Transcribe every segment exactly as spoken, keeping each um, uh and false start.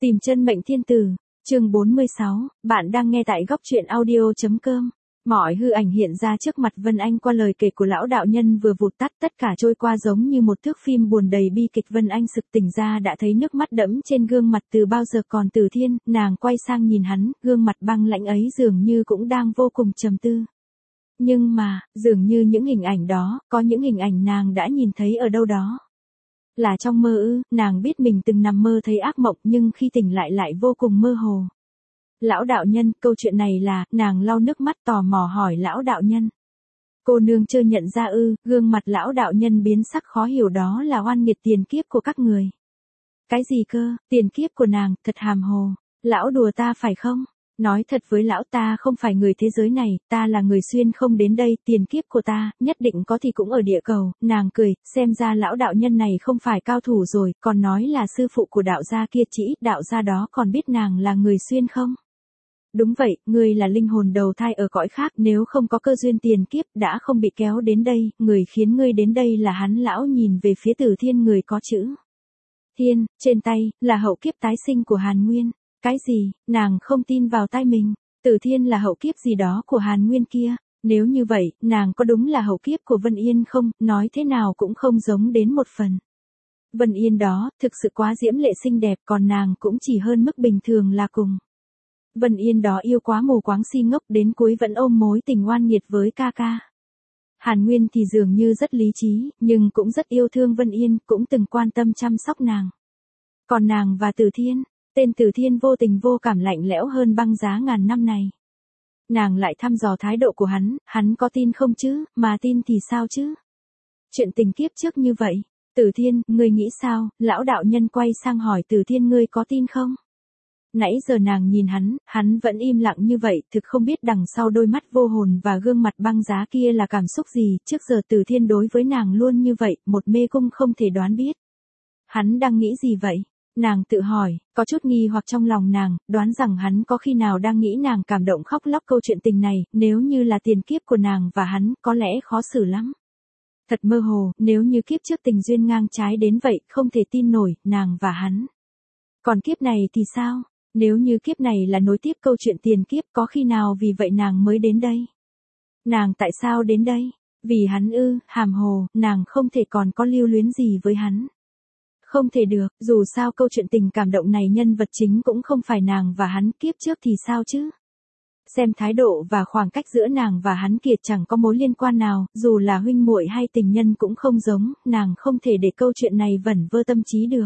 Tìm chân mệnh thiên tử, chương bốn mươi sáu, bạn đang nghe tại góc truyện audio.com. Mọi hư ảnh hiện ra trước mặt Vân Anh qua lời kể của lão đạo nhân vừa vụt tắt, tất cả trôi qua giống như một thước phim buồn đầy bi kịch. Vân Anh sực tỉnh ra đã thấy nước mắt đẫm trên gương mặt từ bao giờ còn Từ Thiên, nàng quay sang nhìn hắn, gương mặt băng lãnh ấy dường như cũng đang vô cùng trầm tư. Nhưng mà, dường như những hình ảnh đó, có những hình ảnh nàng đã nhìn thấy ở đâu đó. Là trong mơ ư? Nàng biết mình từng nằm mơ thấy ác mộng nhưng khi tỉnh lại lại vô cùng mơ hồ. Lão đạo nhân, câu chuyện này là, nàng lau nước mắt tò mò hỏi lão đạo nhân. Cô nương chưa nhận ra ư? Gương mặt lão đạo nhân biến sắc khó hiểu, đó là oan nghiệt tiền kiếp của các người. Cái gì cơ? Tiền kiếp của nàng, thật hàm hồ. Lão đùa ta phải không? Nói thật với lão, ta không phải người thế giới này, ta là người xuyên không đến đây, tiền kiếp của ta, nhất định có thì cũng ở địa cầu. Nàng cười, xem ra lão đạo nhân này không phải cao thủ rồi, còn nói là sư phụ của đạo gia kia, chỉ ít đạo gia đó còn biết nàng là người xuyên không? Đúng vậy, ngươi là linh hồn đầu thai ở cõi khác, nếu không có cơ duyên tiền kiếp đã không bị kéo đến đây, người khiến ngươi đến đây là hắn. Lão nhìn về phía Từ Thiên, người có chữ Thiên trên tay, là hậu kiếp tái sinh của Hàn Nguyên. Cái gì? Nàng không tin vào tai mình. Từ Thiên là hậu kiếp gì đó của Hàn Nguyên kia. Nếu như vậy, nàng có đúng là hậu kiếp của Vân Yên không? Nói thế nào cũng không giống đến một phần. Vân Yên đó, thực sự quá diễm lệ xinh đẹp, còn nàng cũng chỉ hơn mức bình thường là cùng. Vân Yên đó yêu quá mù quáng si ngốc, đến cuối vẫn ôm mối tình oan nghiệt với ca ca. Hàn Nguyên thì dường như rất lý trí, nhưng cũng rất yêu thương Vân Yên, cũng từng quan tâm chăm sóc nàng. Còn nàng và Từ Thiên, tên Từ Thiên vô tình vô cảm lạnh lẽo hơn băng giá ngàn năm này. Nàng lại thăm dò thái độ của hắn, hắn có tin không chứ, mà tin thì sao chứ? Chuyện tình kiếp trước như vậy, Từ Thiên, ngươi nghĩ sao? Lão đạo nhân quay sang hỏi Từ Thiên, ngươi có tin không? Nãy giờ nàng nhìn hắn, hắn vẫn im lặng như vậy, thực không biết đằng sau đôi mắt vô hồn và gương mặt băng giá kia là cảm xúc gì. Trước giờ Từ Thiên đối với nàng luôn như vậy, một mê cung không thể đoán biết. Hắn đang nghĩ gì vậy? Nàng tự hỏi, có chút nghi hoặc trong lòng nàng, đoán rằng hắn có khi nào đang nghĩ nàng cảm động khóc lóc câu chuyện tình này, nếu như là tiền kiếp của nàng và hắn, có lẽ khó xử lắm. Thật mơ hồ, nếu như kiếp trước tình duyên ngang trái đến vậy, không thể tin nổi, nàng và hắn. Còn kiếp này thì sao? Nếu như kiếp này là nối tiếp câu chuyện tiền kiếp, có khi nào vì vậy nàng mới đến đây? Nàng tại sao đến đây? Vì hắn ư? Hàm hồ, nàng không thể còn có lưu luyến gì với hắn. Không thể được, dù sao câu chuyện tình cảm động này nhân vật chính cũng không phải nàng và hắn, kiếp trước thì sao chứ? Xem thái độ và khoảng cách giữa nàng và hắn kia chẳng có mối liên quan nào, dù là huynh muội hay tình nhân cũng không giống, nàng không thể để câu chuyện này vẩn vơ tâm trí được.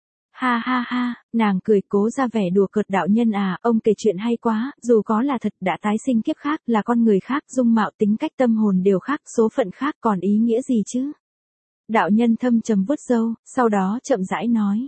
Ha ha ha, nàng cười cố ra vẻ đùa cợt, đạo nhân à, ông kể chuyện hay quá, dù có là thật, đã tái sinh kiếp khác, là con người khác, dung mạo tính cách tâm hồn đều khác, số phận khác, còn ý nghĩa gì chứ? Đạo nhân thâm trầm vuốt râu, sau đó chậm rãi nói.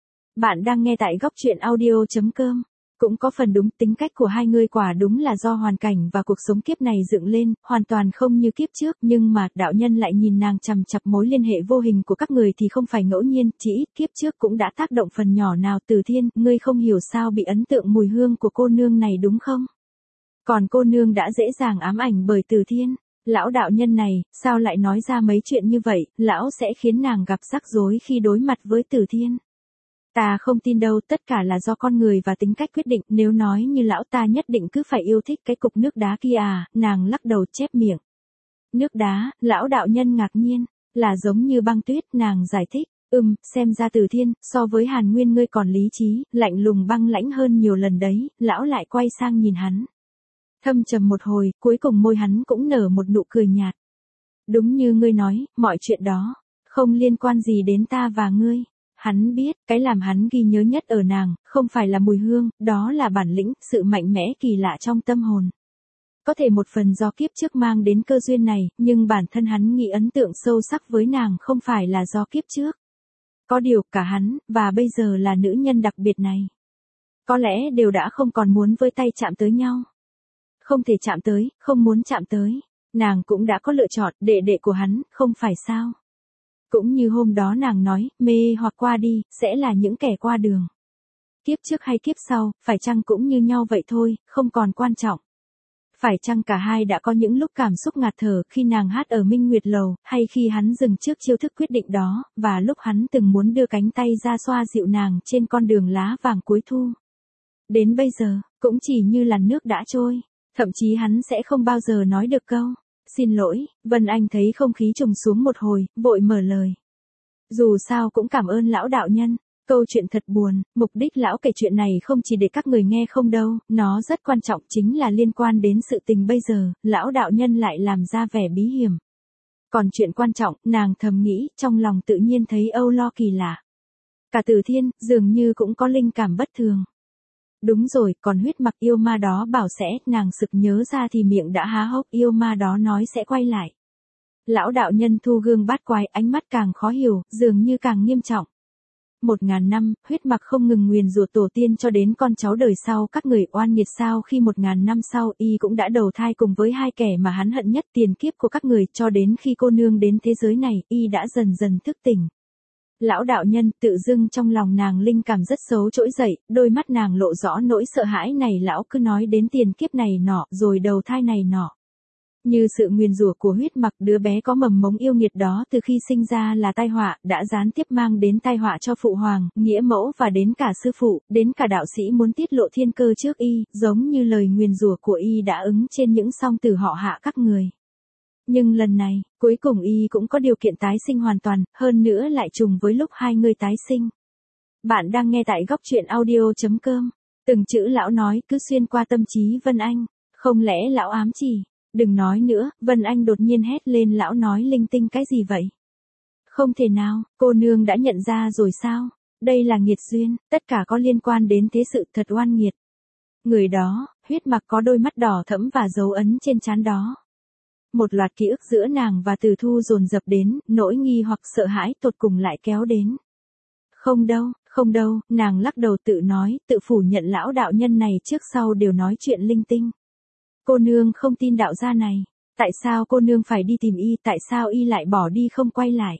Bạn đang nghe tại góc truyện audio.com. Cũng có phần đúng, tính cách của hai người quả đúng là do hoàn cảnh và cuộc sống kiếp này dựng lên, hoàn toàn không như kiếp trước, nhưng mà, đạo nhân lại nhìn nàng chằm chặp, mối liên hệ vô hình của các người thì không phải ngẫu nhiên, chỉ ít kiếp trước cũng đã tác động phần nhỏ nào. Từ Thiên, ngươi không hiểu sao bị ấn tượng mùi hương của cô nương này đúng không? Còn cô nương đã dễ dàng ám ảnh bởi Từ Thiên. Lão đạo nhân này, sao lại nói ra mấy chuyện như vậy, lão sẽ khiến nàng gặp rắc rối khi đối mặt với Từ Thiên. Ta không tin đâu, tất cả là do con người và tính cách quyết định, nếu nói như lão ta nhất định cứ phải yêu thích cái cục nước đá kia à, nàng lắc đầu chép miệng. Nước đá, lão đạo nhân ngạc nhiên, là giống như băng tuyết, nàng giải thích, ừm, xem ra Từ Thiên, so với Hàn Nguyên ngươi còn lý trí, lạnh lùng băng lãnh hơn nhiều lần đấy. Lão lại quay sang nhìn hắn. Thâm trầm một hồi, cuối cùng môi hắn cũng nở một nụ cười nhạt. Đúng như ngươi nói, mọi chuyện đó, không liên quan gì đến ta và ngươi. Hắn biết, cái làm hắn ghi nhớ nhất ở nàng, không phải là mùi hương, đó là bản lĩnh, sự mạnh mẽ kỳ lạ trong tâm hồn. Có thể một phần do kiếp trước mang đến cơ duyên này, nhưng bản thân hắn nghĩ ấn tượng sâu sắc với nàng không phải là do kiếp trước. Có điều, cả hắn, và bây giờ là nữ nhân đặc biệt này, có lẽ đều đã không còn muốn với tay chạm tới nhau. Không thể chạm tới, không muốn chạm tới. Nàng cũng đã có lựa chọn, đệ đệ của hắn, không phải sao? Cũng như hôm đó nàng nói, mê hoặc qua đi, sẽ là những kẻ qua đường. Kiếp trước hay kiếp sau, phải chăng cũng như nhau vậy thôi, không còn quan trọng. Phải chăng cả hai đã có những lúc cảm xúc ngạt thở khi nàng hát ở Minh Nguyệt Lầu, hay khi hắn dừng trước chiêu thức quyết định đó, và lúc hắn từng muốn đưa cánh tay ra xoa dịu nàng trên con đường lá vàng cuối thu. Đến bây giờ, cũng chỉ như làn nước đã trôi, thậm chí hắn sẽ không bao giờ nói được câu xin lỗi. Vân Anh thấy không khí trùng xuống một hồi, vội mở lời. Dù sao cũng cảm ơn lão đạo nhân. Câu chuyện thật buồn, mục đích lão kể chuyện này không chỉ để các người nghe không đâu, nó rất quan trọng, chính là liên quan đến sự tình bây giờ, lão đạo nhân lại làm ra vẻ bí hiểm. Còn chuyện quan trọng, nàng thầm nghĩ, trong lòng tự nhiên thấy âu lo kỳ lạ. Cả Từ Thiên, dường như cũng có linh cảm bất thường. Đúng rồi, còn huyết mặc yêu ma đó bảo sẽ, nàng sực nhớ ra thì miệng đã há hốc, yêu ma đó nói sẽ quay lại. Lão đạo nhân thu gương bát quái, ánh mắt càng khó hiểu, dường như càng nghiêm trọng. Một ngàn năm, huyết mặc không ngừng nguyền rủa tổ tiên cho đến con cháu đời sau, các người oan nghiệt sao khi một ngàn năm sau y cũng đã đầu thai cùng với hai kẻ mà hắn hận nhất tiền kiếp của các người, cho đến khi cô nương đến thế giới này, y đã dần dần thức tỉnh. Lão đạo nhân, tự dưng trong lòng nàng linh cảm rất xấu trỗi dậy, đôi mắt nàng lộ rõ nỗi sợ hãi này, lão cứ nói đến tiền kiếp này nọ, rồi đầu thai này nọ. Như sự nguyền rủa của huyết mặc, đứa bé có mầm mống yêu nghiệt đó từ khi sinh ra là tai họa, đã gián tiếp mang đến tai họa cho phụ hoàng, nghĩa mẫu và đến cả sư phụ, đến cả đạo sĩ muốn tiết lộ thiên cơ trước y, giống như lời nguyền rủa của y đã ứng trên những song tử họ Hạ các người. Nhưng lần này, cuối cùng y cũng có điều kiện tái sinh hoàn toàn, hơn nữa lại trùng với lúc hai người tái sinh. Bạn đang nghe tại góc truyện audio chấm com. Từng chữ lão nói cứ xuyên qua tâm trí Vân Anh, không lẽ lão ám chỉ? Đừng nói nữa, Vân Anh đột nhiên hét lên, lão nói linh tinh cái gì vậy? Không thể nào, cô nương đã nhận ra rồi sao? Đây là nghiệt duyên, tất cả có liên quan đến thế sự thật oan nghiệt. Người đó, huyết mặc có đôi mắt đỏ thẫm và dấu ấn trên trán đó. Một loạt ký ức giữa nàng và Từ Thu dồn dập đến, nỗi nghi hoặc sợ hãi tột cùng lại kéo đến. Không đâu, không đâu, nàng lắc đầu tự nói, tự phủ nhận lão đạo nhân này trước sau đều nói chuyện linh tinh. Cô nương không tin đạo gia này, tại sao cô nương phải đi tìm y, tại sao y lại bỏ đi không quay lại?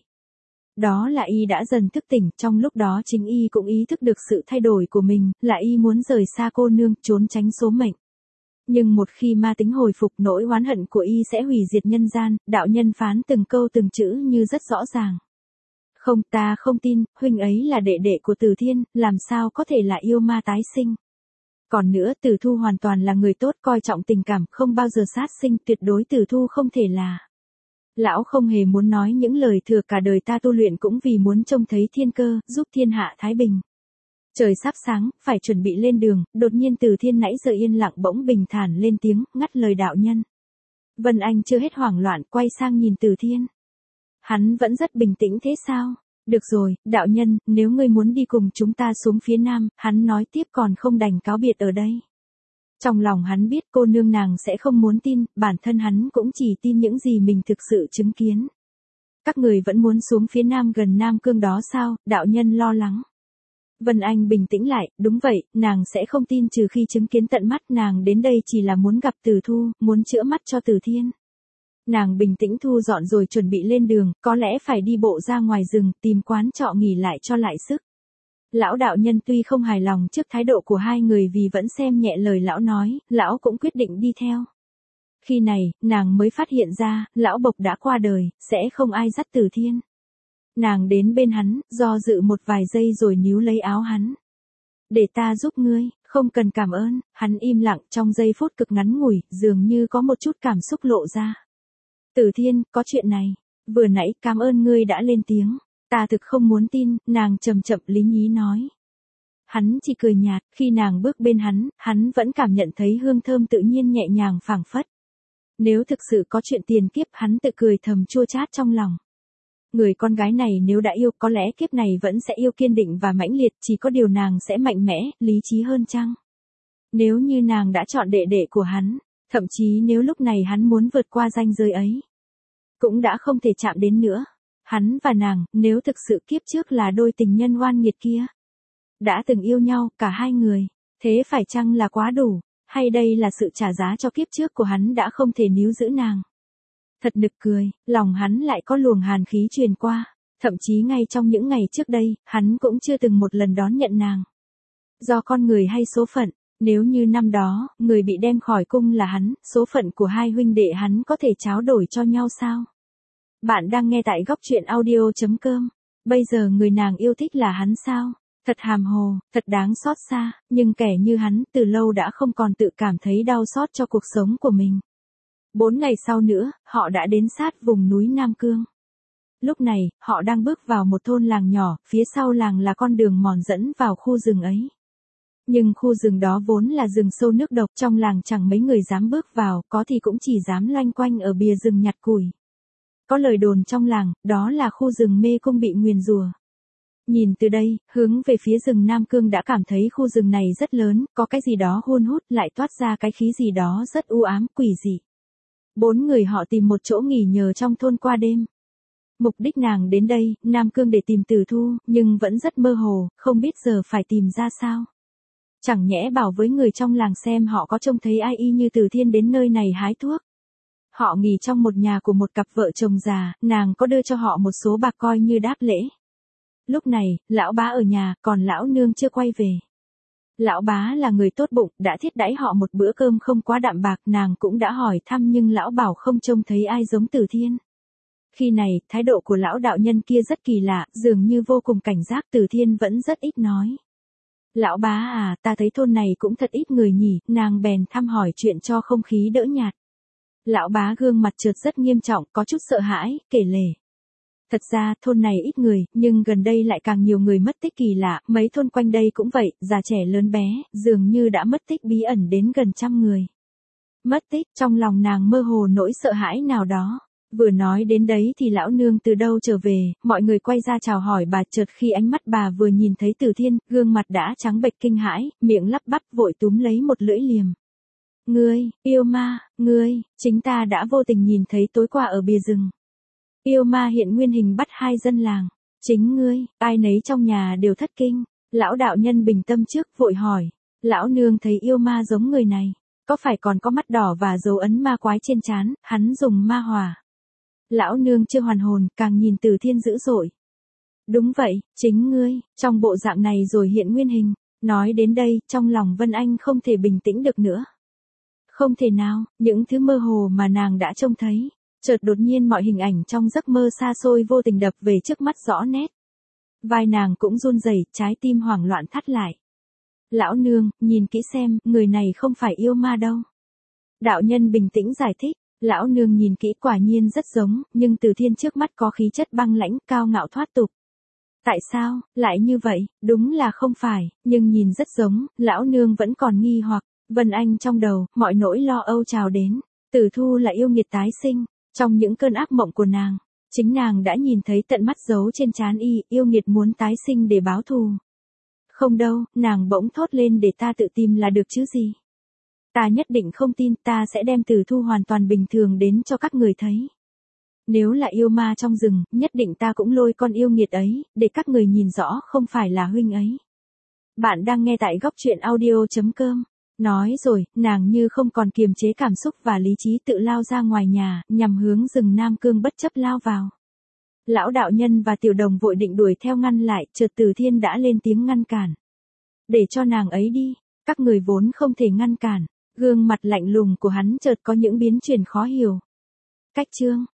Đó là y đã dần thức tỉnh, trong lúc đó chính y cũng ý thức được sự thay đổi của mình, là y muốn rời xa cô nương, trốn tránh số mệnh. Nhưng một khi ma tính hồi phục, nỗi oán hận của y sẽ hủy diệt nhân gian, đạo nhân phán từng câu từng chữ như rất rõ ràng. Không, ta không tin, huynh ấy là đệ đệ của Từ Thiên, làm sao có thể là yêu ma tái sinh. Còn nữa, Từ Thu hoàn toàn là người tốt, coi trọng tình cảm, không bao giờ sát sinh, tuyệt đối Từ Thu không thể là. Lão không hề muốn nói những lời thừa, cả đời ta tu luyện cũng vì muốn trông thấy thiên cơ, giúp thiên hạ thái bình. Trời sắp sáng, phải chuẩn bị lên đường, đột nhiên Từ Thiên nãy giờ yên lặng bỗng bình thản lên tiếng, ngắt lời đạo nhân. Vân Anh chưa hết hoảng loạn, quay sang nhìn Từ Thiên. Hắn vẫn rất bình tĩnh thế sao? Được rồi, đạo nhân, nếu ngươi muốn đi cùng chúng ta xuống phía nam, hắn nói tiếp, còn không đành cáo biệt ở đây. Trong lòng hắn biết cô nương nàng sẽ không muốn tin, bản thân hắn cũng chỉ tin những gì mình thực sự chứng kiến. Các người vẫn muốn xuống phía nam gần Nam Cương đó sao? Đạo nhân lo lắng. Vân Anh bình tĩnh lại, đúng vậy, nàng sẽ không tin trừ khi chứng kiến tận mắt, nàng đến đây chỉ là muốn gặp Từ Thu, muốn chữa mắt cho Từ Thiên. Nàng bình tĩnh thu dọn rồi chuẩn bị lên đường, có lẽ phải đi bộ ra ngoài rừng, tìm quán trọ nghỉ lại cho lại sức. Lão đạo nhân tuy không hài lòng trước thái độ của hai người vì vẫn xem nhẹ lời lão nói, lão cũng quyết định đi theo. Khi này, nàng mới phát hiện ra, lão Bộc đã qua đời, sẽ không ai dắt Từ Thiên. Nàng đến bên hắn, do dự một vài giây rồi níu lấy áo hắn. Để ta giúp ngươi, không cần cảm ơn, hắn im lặng trong giây phút cực ngắn ngủi, dường như có một chút cảm xúc lộ ra. Từ Thiên, có chuyện này, vừa nãy cảm ơn ngươi đã lên tiếng, ta thực không muốn tin, nàng chậm chậm lý nhí nói. Hắn chỉ cười nhạt, khi nàng bước bên hắn, hắn vẫn cảm nhận thấy hương thơm tự nhiên nhẹ nhàng phảng phất. Nếu thực sự có chuyện tiền kiếp, hắn tự cười thầm chua chát trong lòng. Người con gái này nếu đã yêu, có lẽ kiếp này vẫn sẽ yêu kiên định và mãnh liệt, chỉ có điều nàng sẽ mạnh mẽ, lý trí hơn chăng? Nếu như nàng đã chọn đệ đệ của hắn, thậm chí nếu lúc này hắn muốn vượt qua ranh giới ấy, cũng đã không thể chạm đến nữa. Hắn và nàng, nếu thực sự kiếp trước là đôi tình nhân oan nghiệt kia, đã từng yêu nhau, cả hai người, thế phải chăng là quá đủ, hay đây là sự trả giá cho kiếp trước của hắn đã không thể níu giữ nàng? Thật nực cười, lòng hắn lại có luồng hàn khí truyền qua, thậm chí ngay trong những ngày trước đây, hắn cũng chưa từng một lần đón nhận nàng. Do con người hay số phận, Nếu như năm đó, người bị đem khỏi cung là hắn, số phận của hai huynh đệ hắn có thể tráo đổi cho nhau sao? Bạn đang nghe tại góc truyện audio.com. Bây giờ người nàng yêu thích là hắn sao? Thật hàm hồ, thật đáng xót xa, nhưng kẻ như hắn từ lâu đã không còn tự cảm thấy đau xót cho cuộc sống của mình. Bốn ngày sau nữa, họ đã đến sát vùng núi Nam Cương. Lúc này, họ đang bước vào một thôn làng nhỏ, phía sau làng là con đường mòn dẫn vào khu rừng ấy. Nhưng khu rừng đó vốn là rừng sâu nước độc, trong làng chẳng mấy người dám bước vào, có thì cũng chỉ dám loanh quanh ở bìa rừng nhặt củi. Có lời đồn trong làng, đó là khu rừng mê cung bị nguyền rủa. Nhìn từ đây, hướng về phía rừng Nam Cương đã cảm thấy khu rừng này rất lớn, có cái gì đó hun hút lại toát ra cái khí gì đó rất u ám quỷ dị. Bốn người họ tìm một chỗ nghỉ nhờ trong thôn qua đêm. Mục đích nàng đến đây, Nam Cương để tìm Từ Thu, nhưng vẫn rất mơ hồ, không biết giờ phải tìm ra sao. Chẳng nhẽ bảo với người trong làng xem họ có trông thấy ai y như Từ Thiên đến nơi này hái thuốc. Họ nghỉ trong một nhà của một cặp vợ chồng già, nàng có đưa cho họ một số bạc coi như đáp lễ. Lúc này, lão bá ở nhà, còn lão nương chưa quay về. Lão bá là người tốt bụng, đã thiết đãi họ một bữa cơm không quá đạm bạc, nàng cũng đã hỏi thăm nhưng lão bảo không trông thấy ai giống Từ Thiên. Khi này, thái độ của lão đạo nhân kia rất kỳ lạ, dường như vô cùng cảnh giác. Từ Thiên vẫn rất ít nói. Lão bá à, ta thấy thôn này cũng thật ít người nhỉ, nàng bèn thăm hỏi chuyện cho không khí đỡ nhạt. Lão bá gương mặt chợt rất nghiêm trọng, có chút sợ hãi, kể lể. Thật ra, thôn này ít người, nhưng gần đây lại càng nhiều người mất tích kỳ lạ, mấy thôn quanh đây cũng vậy, già trẻ lớn bé, dường như đã mất tích bí ẩn đến gần trăm người. Mất tích, trong lòng nàng mơ hồ nỗi sợ hãi nào đó. Vừa nói đến đấy thì lão nương từ đâu trở về, mọi người quay ra chào hỏi bà, chợt khi ánh mắt bà vừa nhìn thấy Từ Thiên, gương mặt đã trắng bệch kinh hãi, miệng lắp bắp vội túm lấy một lưỡi liềm. Ngươi, yêu ma, ngươi, chính ta đã vô tình nhìn thấy tối qua ở bìa rừng. Yêu ma hiện nguyên hình bắt hai dân làng. Chính ngươi, ai nấy trong nhà đều thất kinh. Lão đạo nhân bình tâm trước vội hỏi. Lão nương thấy yêu ma giống người này. Có phải còn có mắt đỏ và dấu ấn ma quái trên trán, hắn dùng ma hỏa. Lão nương chưa hoàn hồn, càng nhìn Từ Thiên dữ dội. Đúng vậy, chính ngươi, trong bộ dạng này rồi hiện nguyên hình. Nói đến đây, trong lòng Vân Anh không thể bình tĩnh được nữa. Không thể nào, những thứ mơ hồ mà nàng đã trông thấy. Chợt đột nhiên mọi hình ảnh trong giấc mơ xa xôi vô tình đập về trước mắt rõ nét. Vai nàng cũng run rẩy, trái tim hoảng loạn thắt lại. Lão nương, nhìn kỹ xem, người này không phải yêu ma đâu. Đạo nhân bình tĩnh giải thích. Lão nương nhìn kỹ quả nhiên rất giống, nhưng Từ Thiên trước mắt có khí chất băng lãnh, cao ngạo thoát tục. Tại sao, lại như vậy, đúng là không phải, nhưng nhìn rất giống, lão nương vẫn còn nghi hoặc. Vân Anh trong đầu, mọi nỗi lo âu trào đến. Từ Thu là yêu nghiệt tái sinh. Trong những cơn ác mộng của nàng, chính nàng đã nhìn thấy tận mắt dấu trên trán y, yêu nghiệt muốn tái sinh để báo thù. Không đâu, nàng bỗng thốt lên, để ta tự tìm là được chứ gì. Ta nhất định không tin, ta sẽ đem Từ Thu hoàn toàn bình thường đến cho các người thấy. Nếu là yêu ma trong rừng, nhất định ta cũng lôi con yêu nghiệt ấy, để các người nhìn rõ không phải là huynh ấy. Bạn đang nghe tại góc truyện audio.com. Nói rồi, nàng như không còn kiềm chế cảm xúc và lý trí tự lao ra ngoài nhà, nhằm hướng rừng Nam Cương bất chấp lao vào. Lão đạo nhân và tiểu đồng vội định đuổi theo ngăn lại, chợt Từ Thiên đã lên tiếng ngăn cản. Để cho nàng ấy đi, các người vốn không thể ngăn cản. Gương mặt lạnh lùng của hắn chợt có những biến chuyển khó hiểu. Cách chương,